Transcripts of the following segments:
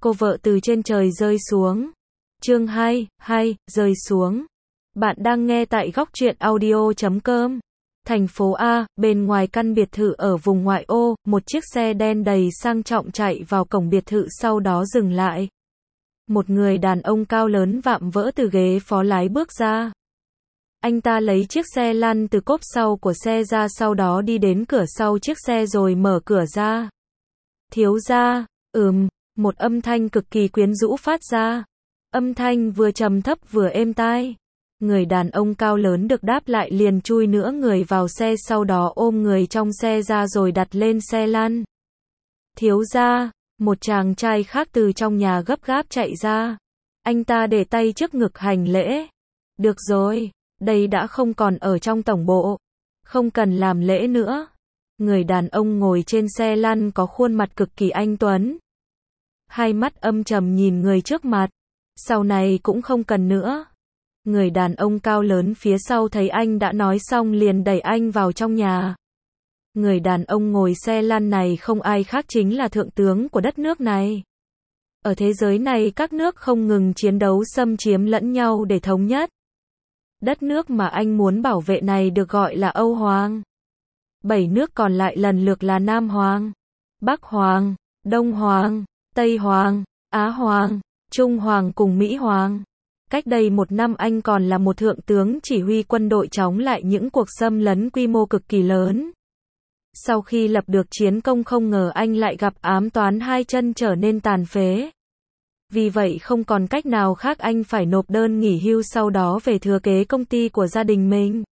Cô vợ từ trên trời rơi xuống. Chương 2, rơi xuống. Bạn đang nghe tại góc truyện audio.com. Thành phố A, bên ngoài căn biệt thự ở vùng ngoại ô, một chiếc xe đen đầy sang trọng chạy vào cổng biệt thự sau đó dừng lại. Một người đàn ông cao lớn vạm vỡ từ ghế phó lái bước ra. Anh ta lấy chiếc xe lăn từ cốp sau của xe ra, sau đó đi đến cửa sau chiếc xe rồi mở cửa ra. Thiếu gia, một âm thanh cực kỳ quyến rũ phát ra. Âm thanh vừa trầm thấp vừa êm tai. Người đàn ông cao lớn được đáp lại liền chui nửa người vào xe, sau đó ôm người trong xe ra rồi đặt lên xe lăn. Thiếu gia, một chàng trai khác từ trong nhà gấp gáp chạy ra. Anh ta để tay trước ngực hành lễ. Được rồi, đây đã không còn ở trong tổng bộ. Không cần làm lễ nữa. Người đàn ông ngồi trên xe lăn có khuôn mặt cực kỳ anh tuấn. Hai mắt âm trầm nhìn người trước mặt. Sau này cũng không cần nữa. Người đàn ông cao lớn phía sau thấy anh đã nói xong liền đẩy anh vào trong nhà. Người đàn ông ngồi xe lăn này không ai khác chính là thượng tướng của đất nước này. Ở thế giới này các nước không ngừng chiến đấu xâm chiếm lẫn nhau để thống nhất. Đất nước mà anh muốn bảo vệ này được gọi là Âu Hoàng. 7 nước còn lại lần lượt là Nam Hoàng, Bắc Hoàng, Đông Hoàng, Tây Hoàng, Á Hoàng, Trung Hoàng cùng Mỹ Hoàng. Cách đây 1 năm anh còn là một thượng tướng chỉ huy quân đội chống lại những cuộc xâm lấn quy mô cực kỳ lớn. Sau khi lập được chiến công không ngờ anh lại gặp ám toán, hai chân trở nên tàn phế. Vì vậy không còn cách nào khác anh phải nộp đơn nghỉ hưu, sau đó về thừa kế công ty của gia đình mình.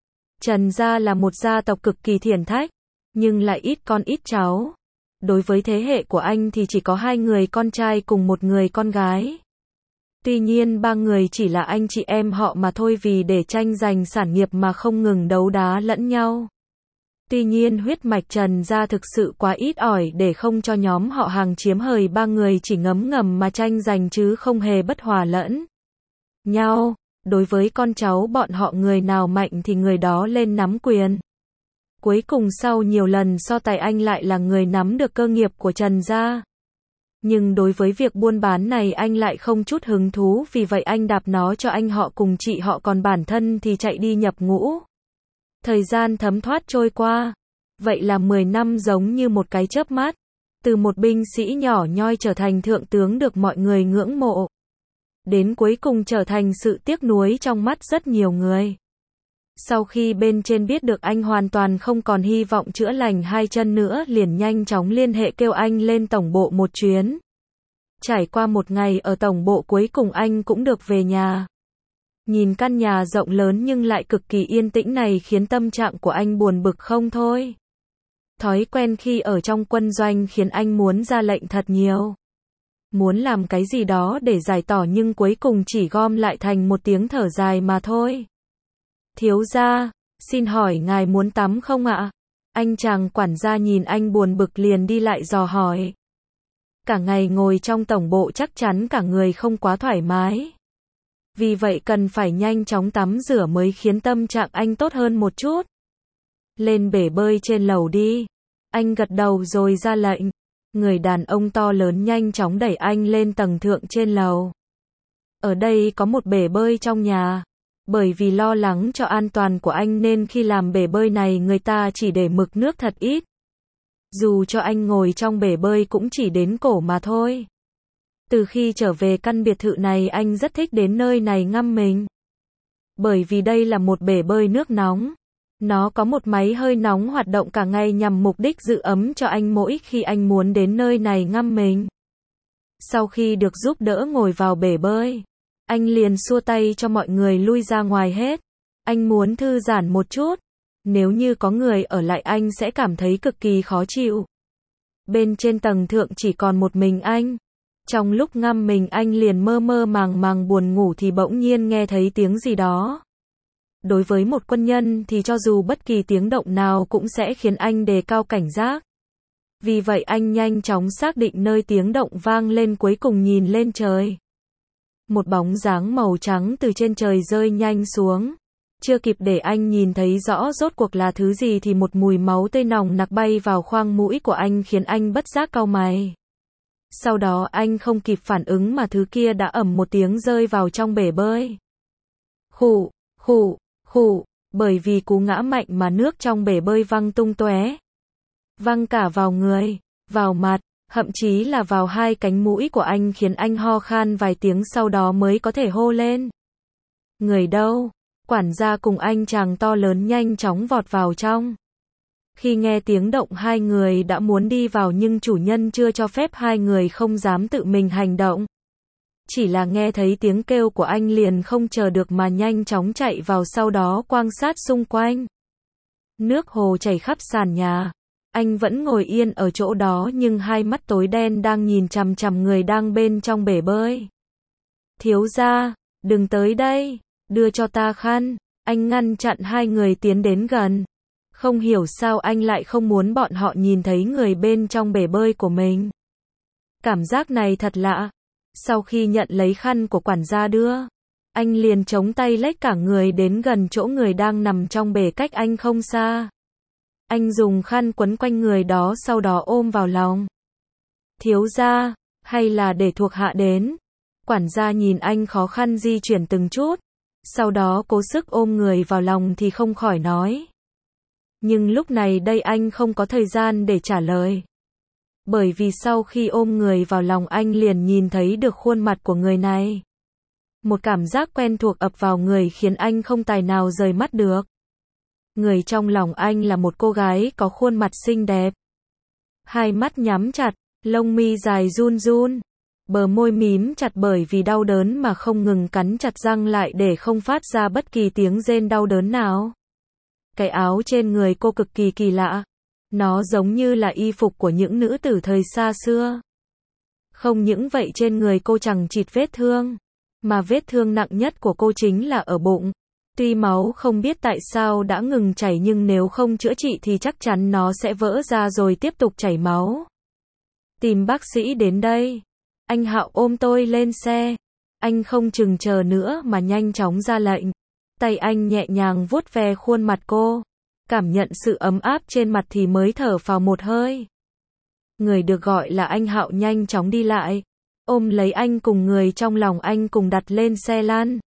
Trần gia là một gia tộc cực kỳ thiển thách, nhưng lại ít con ít cháu. Đối với thế hệ của anh thì chỉ có 2 người con trai cùng 1 người con gái. Tuy nhiên 3 người chỉ là anh chị em họ mà thôi, vì để tranh giành sản nghiệp mà không ngừng đấu đá lẫn nhau. Tuy nhiên huyết mạch Trần gia thực sự quá ít ỏi để không cho nhóm họ Hàng chiếm hời, 3 người chỉ ngấm ngầm mà tranh giành chứ không hề bất hòa lẫn nhau. Đối với con cháu bọn họ người nào mạnh thì người đó lên nắm quyền. Cuối cùng sau nhiều lần so tài anh lại là người nắm được cơ nghiệp của Trần gia. Nhưng đối với việc buôn bán này anh lại không chút hứng thú, vì vậy anh đạp nó cho anh họ cùng chị họ, còn bản thân thì chạy đi nhập ngũ. Thời gian thấm thoát trôi qua. Vậy là 10 năm giống như một cái chớp mắt. Từ một binh sĩ nhỏ nhoi trở thành thượng tướng được mọi người ngưỡng mộ. Đến cuối cùng trở thành sự tiếc nuối trong mắt rất nhiều người. Sau khi bên trên biết được anh hoàn toàn không còn hy vọng chữa lành hai chân nữa, liền nhanh chóng liên hệ kêu anh lên tổng bộ một chuyến. Trải qua 1 ngày ở tổng bộ, cuối cùng anh cũng được về nhà. Nhìn căn nhà rộng lớn nhưng lại cực kỳ yên tĩnh này khiến tâm trạng của anh buồn bực không thôi. Thói quen khi ở trong quân doanh khiến anh muốn ra lệnh thật nhiều. Muốn làm cái gì đó để giải tỏa nhưng cuối cùng chỉ gom lại thành một tiếng thở dài mà thôi. Thiếu gia, xin hỏi ngài muốn tắm không ạ? Anh chàng quản gia nhìn anh buồn bực liền đi lại dò hỏi. Cả ngày ngồi trong tổng bộ chắc chắn cả người không quá thoải mái. Vì vậy cần phải nhanh chóng tắm rửa mới khiến tâm trạng anh tốt hơn một chút. Lên bể bơi trên lầu đi. Anh gật đầu rồi ra lệnh. Người đàn ông to lớn nhanh chóng đẩy anh lên tầng thượng trên lầu. Ở đây có một bể bơi trong nhà. Bởi vì lo lắng cho an toàn của anh nên khi làm bể bơi này người ta chỉ để mực nước thật ít. Dù cho anh ngồi trong bể bơi cũng chỉ đến cổ mà thôi. Từ khi trở về căn biệt thự này anh rất thích đến nơi này ngâm mình. Bởi vì đây là một bể bơi nước nóng. Nó có một máy hơi nóng hoạt động cả ngày nhằm mục đích giữ ấm cho anh mỗi khi anh muốn đến nơi này ngâm mình. Sau khi được giúp đỡ ngồi vào bể bơi, anh liền xua tay cho mọi người lui ra ngoài hết. Anh muốn thư giãn một chút. Nếu như có người ở lại anh sẽ cảm thấy cực kỳ khó chịu. Bên trên tầng thượng chỉ còn một mình anh. Trong lúc ngâm mình anh liền mơ mơ màng màng buồn ngủ thì bỗng nhiên nghe thấy tiếng gì đó. Đối với một quân nhân thì cho dù bất kỳ tiếng động nào cũng sẽ khiến anh đề cao cảnh giác. Vì vậy anh nhanh chóng xác định nơi tiếng động vang lên, cuối cùng nhìn lên trời. Một bóng dáng màu trắng từ trên trời rơi nhanh xuống. Chưa kịp để anh nhìn thấy rõ rốt cuộc là thứ gì thì một mùi máu tươi nồng nặc bay vào khoang mũi của anh khiến anh bất giác cau mày. Sau đó anh không kịp phản ứng mà thứ kia đã ầm một tiếng rơi vào trong bể bơi. Khụ, khụ, khụ, bởi vì cú ngã mạnh mà nước trong bể bơi văng tung tóe. Văng cả vào người, vào mặt, thậm chí là vào hai cánh mũi của anh khiến anh ho khan vài tiếng sau đó mới có thể hô lên. Người đâu? Quản gia cùng anh chàng to lớn nhanh chóng vọt vào trong. Khi nghe tiếng động hai người đã muốn đi vào nhưng chủ nhân chưa cho phép hai người không dám tự mình hành động. Chỉ là nghe thấy tiếng kêu của anh liền không chờ được mà nhanh chóng chạy vào sau đó quan sát xung quanh. Nước hồ chảy khắp sàn nhà. Anh vẫn ngồi yên ở chỗ đó nhưng hai mắt tối đen đang nhìn chằm chằm người đang bên trong bể bơi. Thiếu gia, đừng tới đây, đưa cho ta khăn. Anh ngăn chặn hai người tiến đến gần. Không hiểu sao anh lại không muốn bọn họ nhìn thấy người bên trong bể bơi của mình. Cảm giác này thật lạ. Sau khi nhận lấy khăn của quản gia đưa, anh liền chống tay lách cả người đến gần chỗ người đang nằm trong bể cách anh không xa. Anh dùng khăn quấn quanh người đó sau đó ôm vào lòng. Thiếu gia, hay là để thuộc hạ đến? Quản gia nhìn anh khó khăn di chuyển từng chút, sau đó cố sức ôm người vào lòng thì không khỏi nói. Nhưng lúc này đây anh không có thời gian để trả lời. Bởi vì sau khi ôm người vào lòng anh liền nhìn thấy được khuôn mặt của người này. Một cảm giác quen thuộc ập vào người khiến anh không tài nào rời mắt được. Người trong lòng anh là một cô gái có khuôn mặt xinh đẹp. Hai mắt nhắm chặt, lông mi dài run run. Bờ môi mím chặt bởi vì đau đớn mà không ngừng cắn chặt răng lại để không phát ra bất kỳ tiếng rên đau đớn nào. Cái áo trên người cô cực kỳ kỳ lạ. Nó giống như là y phục của những nữ tử thời xa xưa. Không những vậy trên người cô chẳng chịt vết thương. Mà vết thương nặng nhất của cô chính là ở bụng. Tuy máu không biết tại sao đã ngừng chảy nhưng nếu không chữa trị thì chắc chắn nó sẽ vỡ ra rồi tiếp tục chảy máu. Tìm bác sĩ đến đây. Anh Hạo ôm tôi lên xe. Anh không chừng chờ nữa mà nhanh chóng ra lệnh. Tay anh nhẹ nhàng vuốt ve khuôn mặt cô. Cảm nhận sự ấm áp trên mặt thì mới thở phào một hơi. Người được gọi là anh Hạo nhanh chóng đi lại. Ôm lấy anh cùng người trong lòng anh cùng đặt lên xe lăn.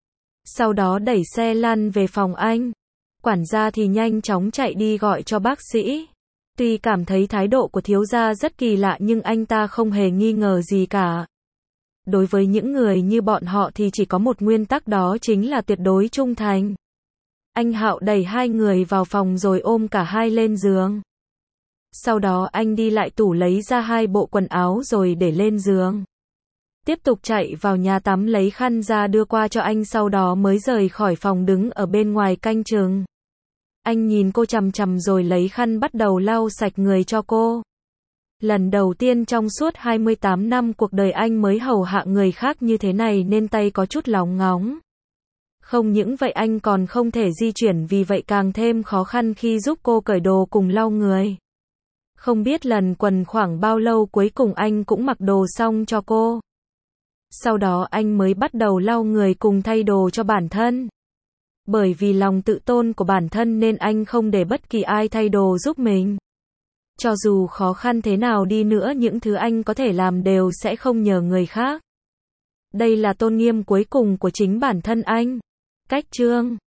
Sau đó đẩy xe lăn về phòng anh. Quản gia thì nhanh chóng chạy đi gọi cho bác sĩ. Tuy cảm thấy thái độ của thiếu gia rất kỳ lạ nhưng anh ta không hề nghi ngờ gì cả. Đối với những người như bọn họ thì chỉ có một nguyên tắc đó chính là tuyệt đối trung thành. Anh Hạo đẩy hai người vào phòng rồi ôm cả hai lên giường. Sau đó anh đi lại tủ lấy ra hai bộ quần áo rồi để lên giường. Tiếp tục chạy vào nhà tắm lấy khăn ra đưa qua cho anh sau đó mới rời khỏi phòng đứng ở bên ngoài canh chừng. Anh nhìn cô chằm chằm rồi lấy khăn bắt đầu lau sạch người cho cô. Lần đầu tiên trong suốt 28 năm cuộc đời anh mới hầu hạ người khác như thế này nên tay có chút lóng ngóng. Không những vậy anh còn không thể di chuyển vì vậy càng thêm khó khăn khi giúp cô cởi đồ cùng lau người. Không biết lần quần khoảng bao lâu cuối cùng anh cũng mặc đồ xong cho cô. Sau đó anh mới bắt đầu lau người cùng thay đồ cho bản thân. Bởi vì lòng tự tôn của bản thân nên anh không để bất kỳ ai thay đồ giúp mình. Cho dù khó khăn thế nào đi nữa những thứ anh có thể làm đều sẽ không nhờ người khác. Đây là tôn nghiêm cuối cùng của chính bản thân anh. Cách chương